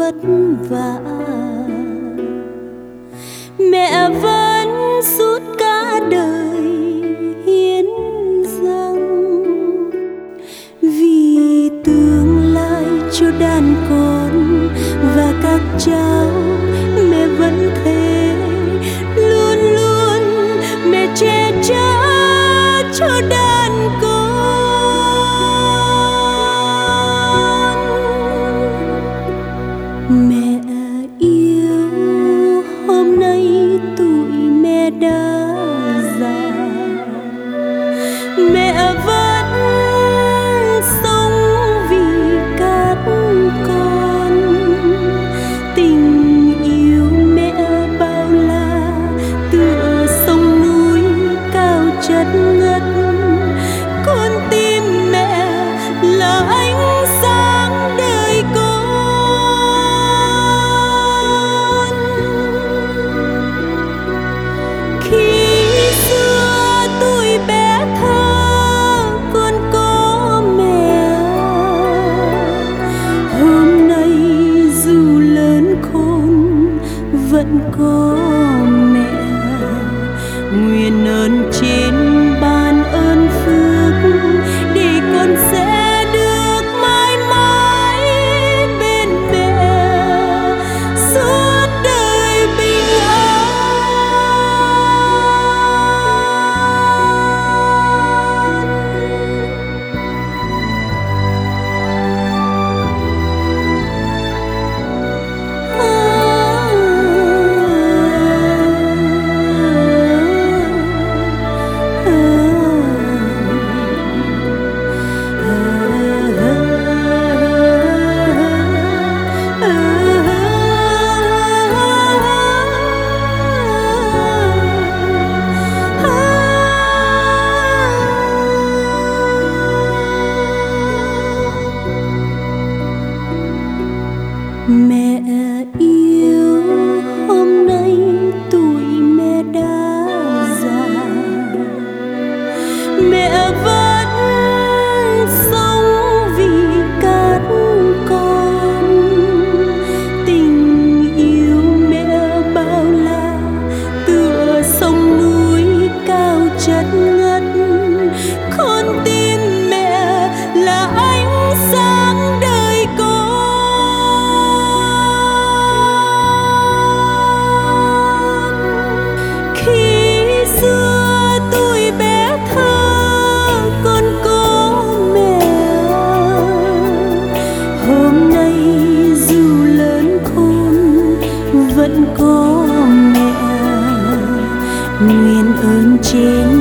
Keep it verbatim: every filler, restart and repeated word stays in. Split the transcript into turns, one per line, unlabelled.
vất vả. Mẹ vẫn suốt cả đời hiến dâng vì tương lai cho đàn con và các cháu. Mẹ vẫn thế, luôn luôn mẹ che chở cho đàn con. Mẹ yêu, hôm nay tuổi mẹ đã già, mẹ vẫn sống vì các con. Tình yêu mẹ bao la tựa sông núi cao chất ngất. Con tim mẹ là ánh sáng đời con. Khi xưa tôi bé thơ con có mẹ, hôm nay dù lớn khôn vẫn có mẹ. Nguyện ơn trên ban ơn phước để con sẽ được mãi mãi bên mẹ suốt đời bình mẹ yêu. Hôm nay tuổi mẹ đã già, mẹ vẫn sống vì các con. Tình yêu mẹ bao la tựa sông núi cao chất ngất. Con tim mẹ là ánh sáng đời con. Khi xưa tôi bé thơ con có mẹ, hôm nay dù lớn khôn vẫn có mẹ. Nguyện ơn trên